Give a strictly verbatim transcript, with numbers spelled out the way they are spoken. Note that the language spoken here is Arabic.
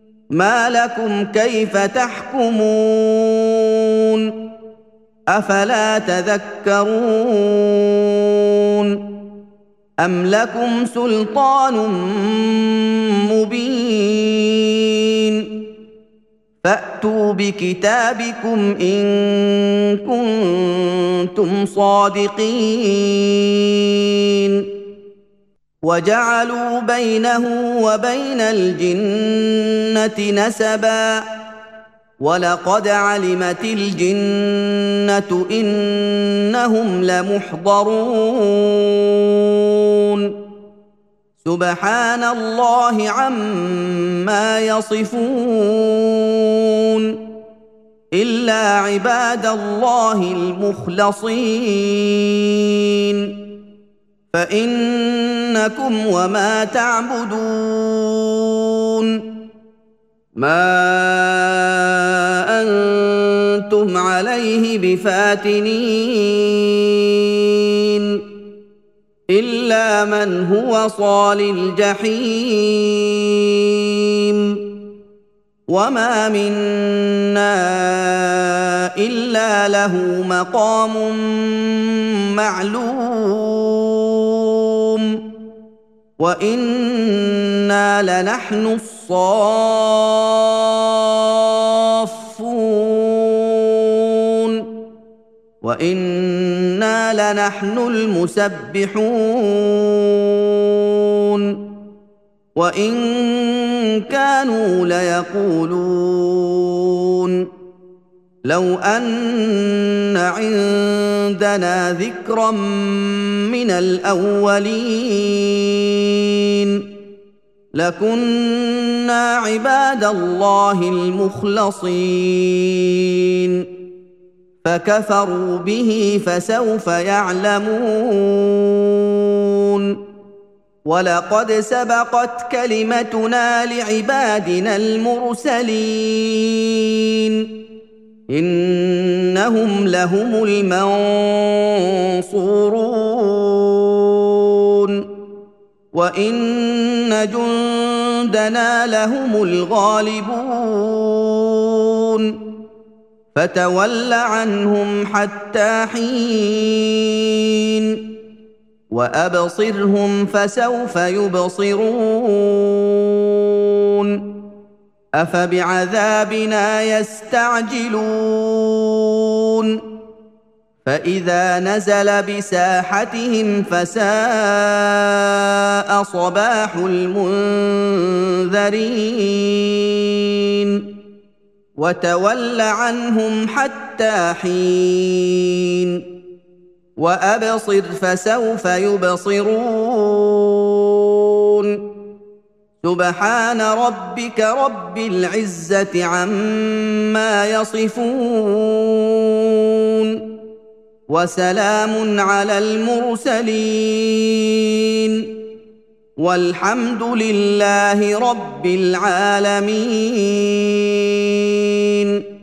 ما لكم كيف تحكمون أفلا تذكرون أم لكم سلطان مبين فأتوا بكتابكم إن كنتم صادقين وجعلوا بينه وبين الجنة نسبا ولقد علمت الجنة إنهم لمحضرون سبحان الله عما يصفون إلا عباد الله المخلصين فإنكم وما تعبدون ما أنتم عليه بفاتنين إلا من هو صال الجحيم وما منا إلا له مقام معلوم وإنا لنحن الصافون وإنا لنحن المسبحون وإن كانوا ليقولون لو أن عندنا ذكرا من الأولين لكنا عباد الله المخلصين فكفروا به فسوف يعلمون ولقد سبقت كلمتنا لعبادنا المرسلين إنهم لهم المنصورون وإن جندنا لهم الغالبون فتول عنهم حتى حين وأبصرهم فسوف يبصرون أفبعذابنا يستعجلون فإذا نزل بساحتهم فساء صباح المنذرين وتول عنهم حتى حين وأبصر فسوف يبصرون سبحان ربك رب العزة عما يصفون وسلام على المرسلين والحمد لله رب العالمين.